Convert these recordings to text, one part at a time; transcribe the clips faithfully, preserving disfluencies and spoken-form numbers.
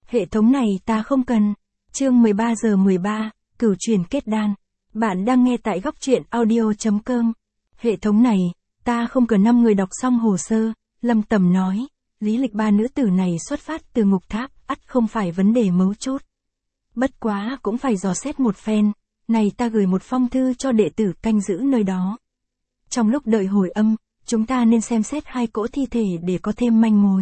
Hệ thống này ta không cần. Chương mười ba giờ mười ba, cửu truyền kết đan. Bạn đang nghe tại góc truyện audio chấm com. Hệ thống này, ta không cần. Năm người đọc xong hồ sơ, Lâm Tầm nói, lý lịch ba nữ tử này xuất phát từ ngục tháp, ắt không phải vấn đề mấu chốt. Bất quá cũng phải dò xét một phen, này ta gửi một phong thư cho đệ tử canh giữ nơi đó. Trong lúc đợi hồi âm, chúng ta nên xem xét hai cỗ thi thể để có thêm manh mối.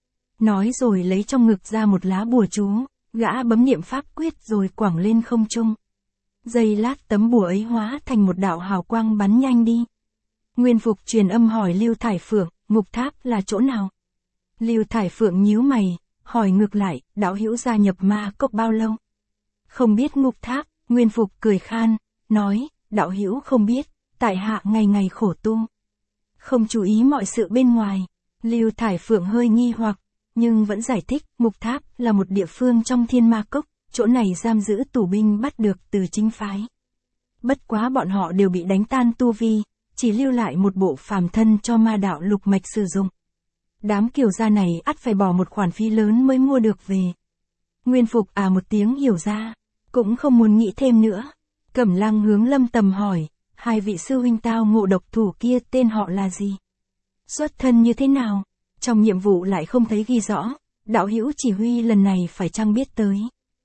Nói rồi lấy trong ngực ra một lá bùa chú, gã bấm niệm pháp quyết rồi quẳng lên không trung. Giây lát tấm bùa ấy hóa thành một đạo hào quang bắn nhanh đi. Nguyên Phục truyền âm hỏi Lưu Thải Phượng, ngục tháp là chỗ nào? Lưu Thải Phượng nhíu mày, hỏi ngược lại, đạo hữu gia nhập ma cốc bao lâu? Không biết ngục tháp, Nguyên Phục cười khan, nói, đạo hữu không biết, tại hạ ngày ngày khổ tu. Không chú ý mọi sự bên ngoài. Lưu Thải Phượng hơi nghi hoặc, nhưng vẫn giải thích, ngục tháp là một địa phương trong thiên ma cốc, chỗ này giam giữ tù binh bắt được từ chính phái. Bất quá bọn họ đều bị đánh tan tu vi, chỉ lưu lại một bộ phàm thân cho ma đạo lục mạch sử dụng. Đám kiều gia này ắt phải bỏ một khoản phí lớn mới mua được về. Nguyên Phục à một tiếng hiểu ra, cũng không muốn nghĩ thêm nữa. Cẩm Lăng hướng Lâm Tầm hỏi, hai vị sư huynh tao ngộ độc thủ kia tên họ là gì? Xuất thân như thế nào? Trong nhiệm vụ lại không thấy ghi rõ, đạo hữu chỉ huy lần này phải chăng biết tới?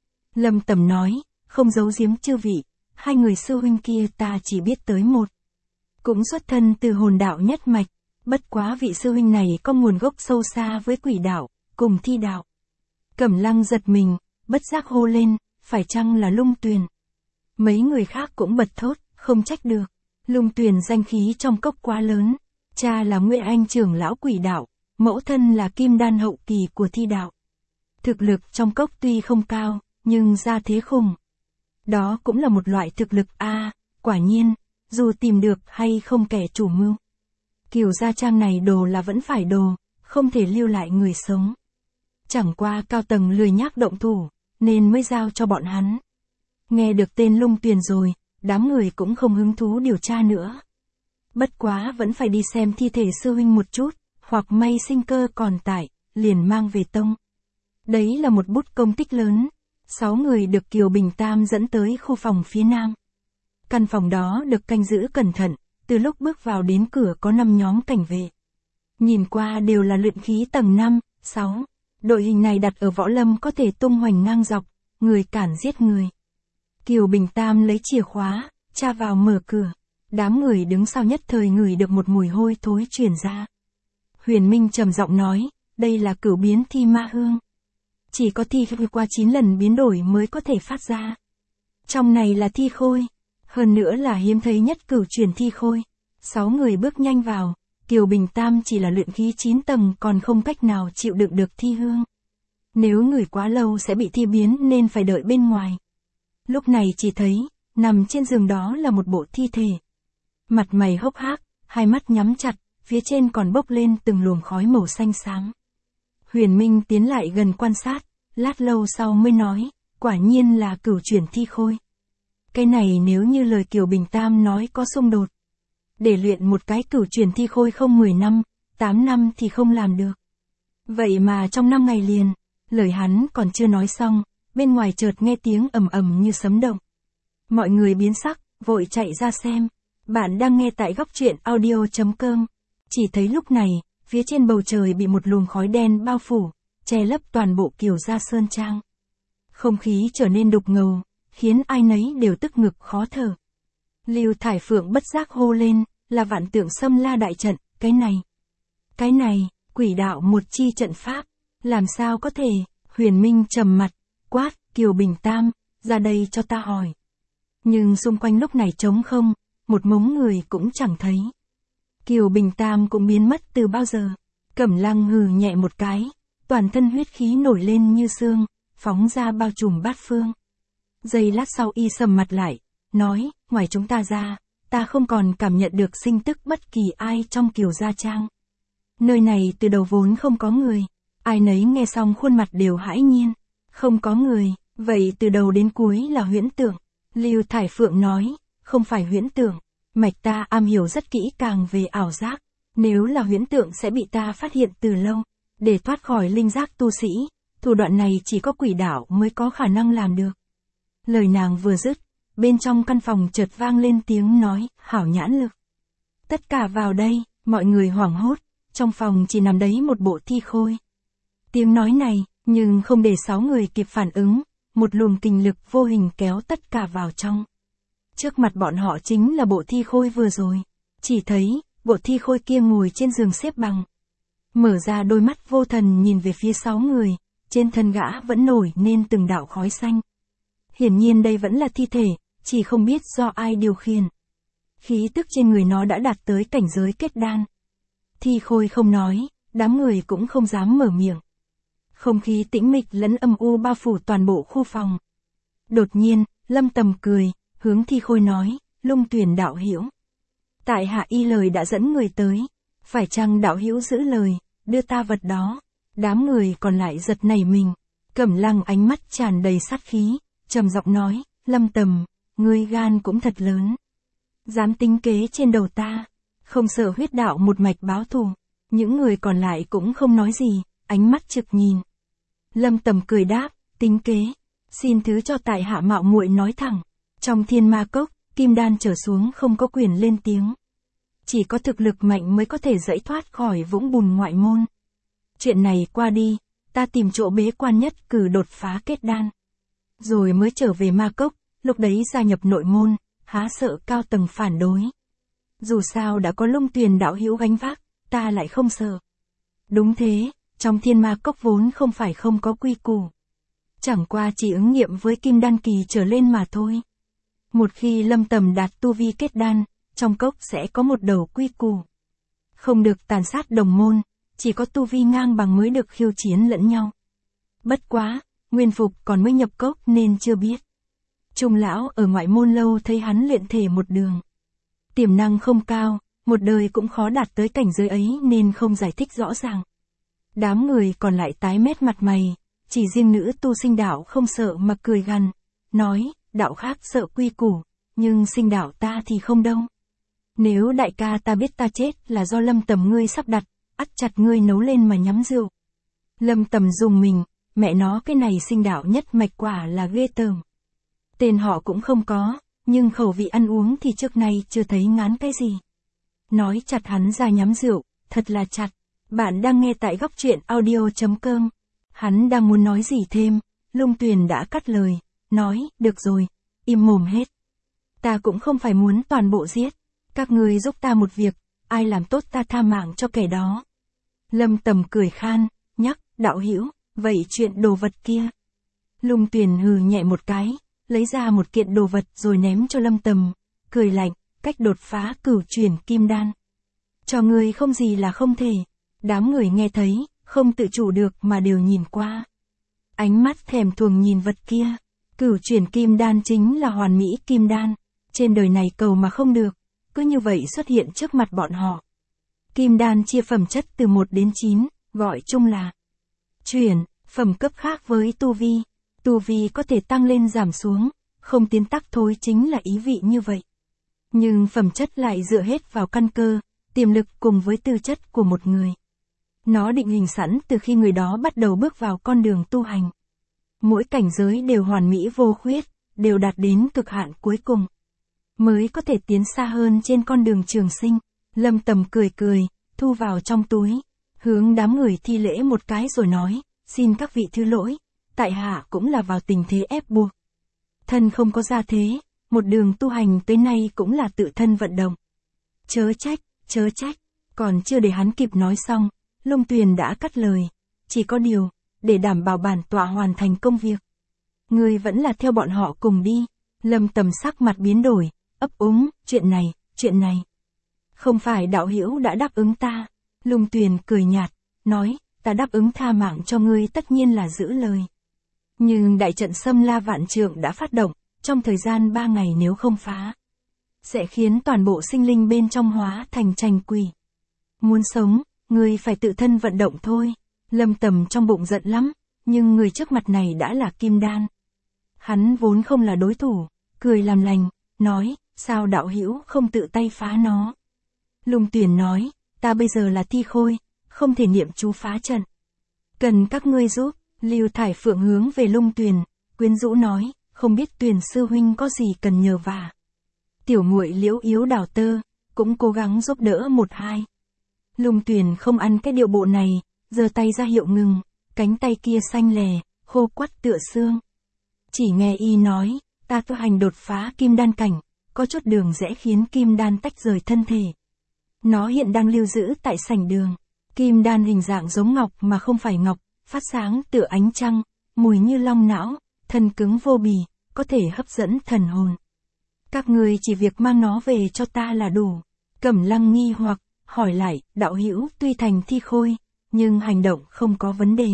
Lâm Tầm nói, không giấu giếm chư vị, hai người sư huynh kia ta chỉ biết tới một. Cũng xuất thân từ hồn đạo nhất mạch, bất quá vị sư huynh này có nguồn gốc sâu xa với quỷ đạo, cùng thi đạo. Cẩm Lăng giật mình, bất giác hô lên, phải chăng là Lung Tuyền? Mấy người khác cũng bật thốt, không trách được. Lung Tuyền danh khí trong cốc quá lớn, cha là Nguyễn Anh trưởng lão quỷ đạo, mẫu thân là kim đan hậu kỳ của thi đạo. Thực lực trong cốc tuy không cao, nhưng ra thế khủng. Đó cũng là một loại thực lực a, à, quả nhiên, dù tìm được hay không kẻ chủ mưu. Kiều gia trang này đồ là vẫn phải đồ, không thể lưu lại người sống. Chẳng qua cao tầng lười nhác động thủ, nên mới giao cho bọn hắn. Nghe được tên Lung Tuyền rồi, đám người cũng không hứng thú điều tra nữa. Bất quá vẫn phải đi xem thi thể sư huynh một chút, hoặc may sinh cơ còn tại, liền mang về tông. Đấy là một bút công tích lớn. Sáu người được Kiều Bình Tam dẫn tới khu phòng phía nam. Căn phòng đó được canh giữ cẩn thận, từ lúc bước vào đến cửa có năm nhóm cảnh vệ. Nhìn qua đều là luyện khí tầng năm, sáu. Đội hình này đặt ở võ lâm có thể tung hoành ngang dọc, người cản giết người. Kiều Bình Tam lấy chìa khóa, tra vào mở cửa. Đám người đứng sau nhất thời ngửi được một mùi hôi thối truyền ra. Huyền Minh trầm giọng nói, đây là cửu biến thi ma hương. Chỉ có thi qua chín lần biến đổi mới có thể phát ra. Trong này là thi khôi, hơn nữa là hiếm thấy nhất cửu truyền thi khôi. Sáu người bước nhanh vào, Kiều Bình Tam chỉ là luyện khí chín tầng còn không cách nào chịu đựng được thi hương. Nếu ngửi quá lâu sẽ bị thi biến nên phải đợi bên ngoài. Lúc này chỉ thấy, nằm trên giường đó là một bộ thi thể. Mặt mày hốc hác, hai mắt nhắm chặt, phía trên còn bốc lên từng luồng khói màu xanh xám. Huyền Minh tiến lại gần quan sát, lát lâu sau mới nói, quả nhiên là cửu chuyển thi khôi. Cái này nếu như lời Kiều Bình Tam nói có xung đột. Để luyện một cái cửu chuyển thi khôi không mười năm, tám năm thì không làm được. Vậy mà trong năm ngày liền, lời hắn còn chưa nói xong, bên ngoài chợt nghe tiếng ầm ầm như sấm động. Mọi người biến sắc, vội chạy ra xem. Bạn đang nghe tại góc truyện audio chấm com. Chỉ thấy lúc này, phía trên bầu trời bị một luồng khói đen bao phủ, che lấp toàn bộ Kiều gia sơn trang. Không khí trở nên đục ngầu, khiến ai nấy đều tức ngực khó thở. Lưu Thải Phượng bất giác hô lên, là Vạn Tượng Xâm La đại trận, cái này. Cái này, quỷ đạo một chi trận pháp, làm sao có thể? Huyền Minh trầm mặt, quát, Kiều Bình Tam, ra đây cho ta hỏi. Nhưng xung quanh lúc này trống không, một mống người cũng chẳng thấy. Kiều Bình Tam cũng biến mất từ bao giờ. Cẩm Lăng hừ nhẹ một cái, toàn thân huyết khí nổi lên như sương, phóng ra bao trùm bát phương. Giây lát sau y sầm mặt lại, nói, ngoài chúng ta ra, ta không còn cảm nhận được sinh tức bất kỳ ai trong Kiều gia trang. Nơi này từ đầu vốn không có người, ai nấy nghe xong khuôn mặt đều hãi nhiên. Không có người, vậy từ đầu đến cuối là huyễn tưởng. Lưu Thải Phượng nói, không phải huyễn tưởng, mạch ta am hiểu rất kỹ càng về ảo giác. Nếu là huyễn tượng sẽ bị ta phát hiện từ lâu. Để thoát khỏi linh giác tu sĩ, thủ đoạn này chỉ có quỷ đạo mới có khả năng làm được. Lời nàng vừa dứt, bên trong căn phòng chợt vang lên tiếng nói, hảo nhãn lực. Tất cả vào đây, mọi người hoảng hốt, trong phòng chỉ nằm đấy một bộ thi khôi. Tiếng nói này, nhưng không để sáu người kịp phản ứng, một luồng kình lực vô hình kéo tất cả vào trong. Trước mặt bọn họ chính là bộ thi khôi vừa rồi. Chỉ thấy, bộ thi khôi kia ngồi trên giường xếp bằng. Mở ra đôi mắt vô thần nhìn về phía sáu người, trên thân gã vẫn nổi nên từng đạo khói xanh. Hiển nhiên đây vẫn là thi thể, chỉ không biết do ai điều khiển. Khí tức trên người nó đã đạt tới cảnh giới kết đan. Thi khôi không nói, đám người cũng không dám mở miệng. Không khí tĩnh mịch lẫn âm u bao phủ toàn bộ khu phòng. Đột nhiên, Lâm Tầm cười, hướng thi khôi nói, Lung Tuyển đạo hữu. Tại hạ y lời đã dẫn người tới, phải chăng đạo hữu giữ lời, đưa ta vật đó. Đám người còn lại giật nảy mình. Cẩm Lăng ánh mắt tràn đầy sát khí, trầm giọng nói, Lâm Tầm, ngươi gan cũng thật lớn. Dám tính kế trên đầu ta, không sợ huyết đạo một mạch báo thù. Những người còn lại cũng không nói gì, ánh mắt trực nhìn. Lâm Tầm cười đáp, tính kế, xin thứ cho tại hạ mạo muội nói thẳng. Trong Thiên Ma Cốc, kim đan trở xuống không có quyền lên tiếng. Chỉ có thực lực mạnh mới có thể dẫy thoát khỏi vũng bùn ngoại môn. Chuyện này qua đi, ta tìm chỗ bế quan nhất cử đột phá kết đan. Rồi mới trở về Ma Cốc, lúc đấy gia nhập nội môn, há sợ cao tầng phản đối. Dù sao đã có Lung Tuyền đạo hữu gánh vác, ta lại không sợ. Đúng thế, trong Thiên Ma Cốc vốn không phải không có quy củ. Chẳng qua chỉ ứng nghiệm với kim đan kỳ trở lên mà thôi. Một khi Lâm Tầm đạt tu vi kết đan, trong cốc sẽ có một đầu quy củ. Không được tàn sát đồng môn, chỉ có tu vi ngang bằng mới được khiêu chiến lẫn nhau. Bất quá, Nguyên Phục còn mới nhập cốc nên chưa biết. Trung lão ở ngoại môn lâu thấy hắn luyện thể một đường. Tiềm năng không cao, một đời cũng khó đạt tới cảnh giới ấy nên không giải thích rõ ràng. Đám người còn lại tái mét mặt mày, chỉ riêng nữ tu Sinh đạo không sợ mà cười gằn, nói, đạo khác sợ quy củ, nhưng Sinh đạo ta thì không đâu. Nếu đại ca ta biết ta chết là do Lâm Tầm ngươi sắp đặt, ắt chặt ngươi nấu lên mà nhắm rượu. Lâm Tầm dùng mình, mẹ nó cái này Sinh đạo nhất mạch quả là ghê tởm. Tên họ cũng không có, nhưng khẩu vị ăn uống thì trước nay chưa thấy ngán cái gì. Nói chặt hắn ra nhắm rượu, thật là chặt. Bạn đang nghe tại góc truyện audio chấm com. Hắn đang muốn nói gì thêm, Lung Tuyền đã cắt lời, nói, được rồi, im mồm hết. Ta cũng không phải muốn toàn bộ giết, các ngươi giúp ta một việc, ai làm tốt ta tha mạng cho kẻ đó. Lâm Tầm cười khan, nhắc, đạo hữu, vậy chuyện đồ vật kia. Lung Tuyền hừ nhẹ một cái, lấy ra một kiện đồ vật rồi ném cho Lâm Tầm, cười lạnh, cách đột phá cửu chuyển kim đan. Cho ngươi không gì là không thể. Đám người nghe thấy, không tự chủ được mà đều nhìn qua. Ánh mắt thèm thuồng nhìn vật kia. Cửu chuyển kim đan chính là hoàn mỹ kim đan. Trên đời này cầu mà không được, cứ như vậy xuất hiện trước mặt bọn họ. Kim đan chia phẩm chất từ một đến chín, gọi chung là chuyển, phẩm cấp khác với tu vi. Tu vi có thể tăng lên giảm xuống, không tiến tắc thối chính là ý vị như vậy. Nhưng phẩm chất lại dựa hết vào căn cơ, tiềm lực cùng với tư chất của một người. Nó định hình sẵn từ khi người đó bắt đầu bước vào con đường tu hành. Mỗi cảnh giới đều hoàn mỹ vô khuyết, đều đạt đến cực hạn cuối cùng. Mới có thể tiến xa hơn trên con đường trường sinh. Lâm Tầm cười cười, thu vào trong túi. Hướng đám người thi lễ một cái rồi nói, xin các vị thứ lỗi. Tại hạ cũng là vào tình thế ép buộc. Thân không có gia thế, một đường tu hành tới nay cũng là tự thân vận động. Chớ trách, chớ trách, còn chưa để hắn kịp nói xong, Lung Tuyền đã cắt lời, chỉ có điều, để đảm bảo bản tọa hoàn thành công việc. Ngươi vẫn là theo bọn họ cùng đi. Lâm Tầm sắc mặt biến đổi, ấp úng, chuyện này, chuyện này. Không phải đạo hữu đã đáp ứng ta. Lung Tuyền cười nhạt, nói, ta đáp ứng tha mạng cho ngươi tất nhiên là giữ lời. Nhưng đại trận Xâm La Vạn Trượng đã phát động, trong thời gian ba ngày nếu không phá, sẽ khiến toàn bộ sinh linh bên trong hóa thành trành quỷ. Muốn sống, ngươi phải tự thân vận động thôi. Lâm Tầm trong bụng giận lắm, nhưng người trước mặt này đã là kim đan. Hắn vốn không là đối thủ, cười làm lành, nói, sao đạo hữu không tự tay phá nó. Lung Tuyền nói, ta bây giờ là thi khôi, không thể niệm chú phá trận. Cần các ngươi giúp, Lưu Thải Phượng hướng về Lung Tuyền, quyến rũ nói, không biết Tuyền sư huynh có gì cần nhờ vả. Tiểu muội Liễu Yếu đào tơ, cũng cố gắng giúp đỡ một hai. Lung Tuyền không ăn cái điệu bộ này, giơ tay ra hiệu ngừng, cánh tay kia xanh lè, khô quắt tựa xương. Chỉ nghe y nói, ta tu hành đột phá kim đan cảnh, có chút đường rẽ khiến kim đan tách rời thân thể. Nó hiện đang lưu giữ tại sảnh đường. Kim đan hình dạng giống ngọc mà không phải ngọc, phát sáng tựa ánh trăng, mùi như long não, thân cứng vô bì, có thể hấp dẫn thần hồn. Các người chỉ việc mang nó về cho ta là đủ. Cẩm Lăng nghi hoặc, hỏi lại, đạo hữu tuy thành thi khôi, nhưng hành động không có vấn đề.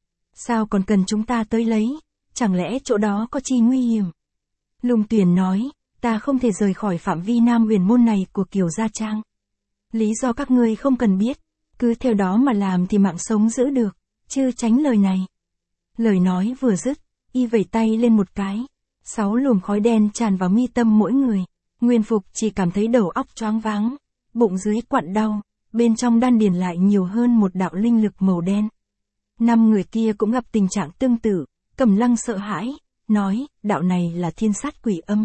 Sao còn cần chúng ta tới lấy, chẳng lẽ chỗ đó có chi nguy hiểm? Lung Tuyền nói, ta không thể rời khỏi phạm vi Nam Huyền môn này của Kiều Gia Trang. Lý do các ngươi không cần biết, cứ theo đó mà làm thì mạng sống giữ được, chứ tránh lời này. Lời nói vừa dứt, y vẩy tay lên một cái, sáu luồng khói đen tràn vào mi tâm mỗi người. Nguyên Phục chỉ cảm thấy đầu óc choáng váng, bụng dưới quặn đau, bên trong đan điền lại nhiều hơn một đạo linh lực màu đen. Năm người kia cũng gặp tình trạng tương tự, Cẩm Lăng sợ hãi, nói, đạo này là thiên sát quỷ âm.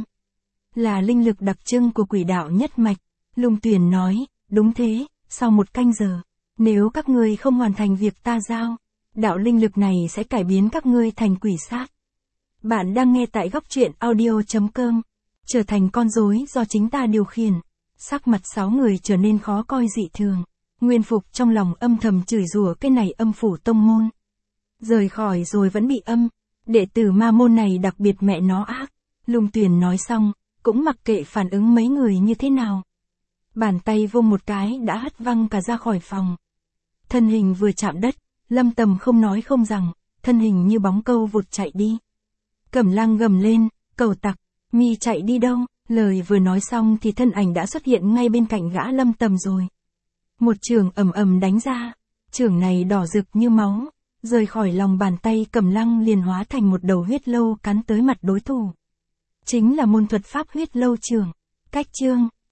Là linh lực đặc trưng của quỷ đạo nhất mạch. Lung Tuyền nói, đúng thế, sau một canh giờ, nếu các ngươi không hoàn thành việc ta giao, đạo linh lực này sẽ cải biến các ngươi thành quỷ sát. Bạn đang nghe tại góc truyện audio chấm com, trở thành con rối do chính ta điều khiển. Sắc mặt sáu người trở nên khó coi dị thường. Nguyên Phục trong lòng âm thầm chửi rủa cái này âm phủ tông môn. Rời khỏi rồi vẫn bị âm, đệ tử ma môn này đặc biệt mẹ nó ác. Lung Tuyền nói xong, cũng mặc kệ phản ứng mấy người như thế nào. Bàn tay vung một cái đã hất văng cả ra khỏi phòng. Thân hình vừa chạm đất, Lâm Tầm không nói không rằng, thân hình như bóng câu vụt chạy đi. Cẩm Lăng gầm lên, cầu tặc, mi chạy đi đâu? Lời vừa nói xong thì thân ảnh đã xuất hiện ngay bên cạnh gã Lâm Tầm rồi. Một chưởng ầm ầm đánh ra, chưởng này đỏ rực như máu, rời khỏi lòng bàn tay Cẩm Lăng liền hóa thành một đầu huyết lâu cắn tới mặt đối thủ. Chính là môn thuật pháp huyết lâu chưởng. Cách chương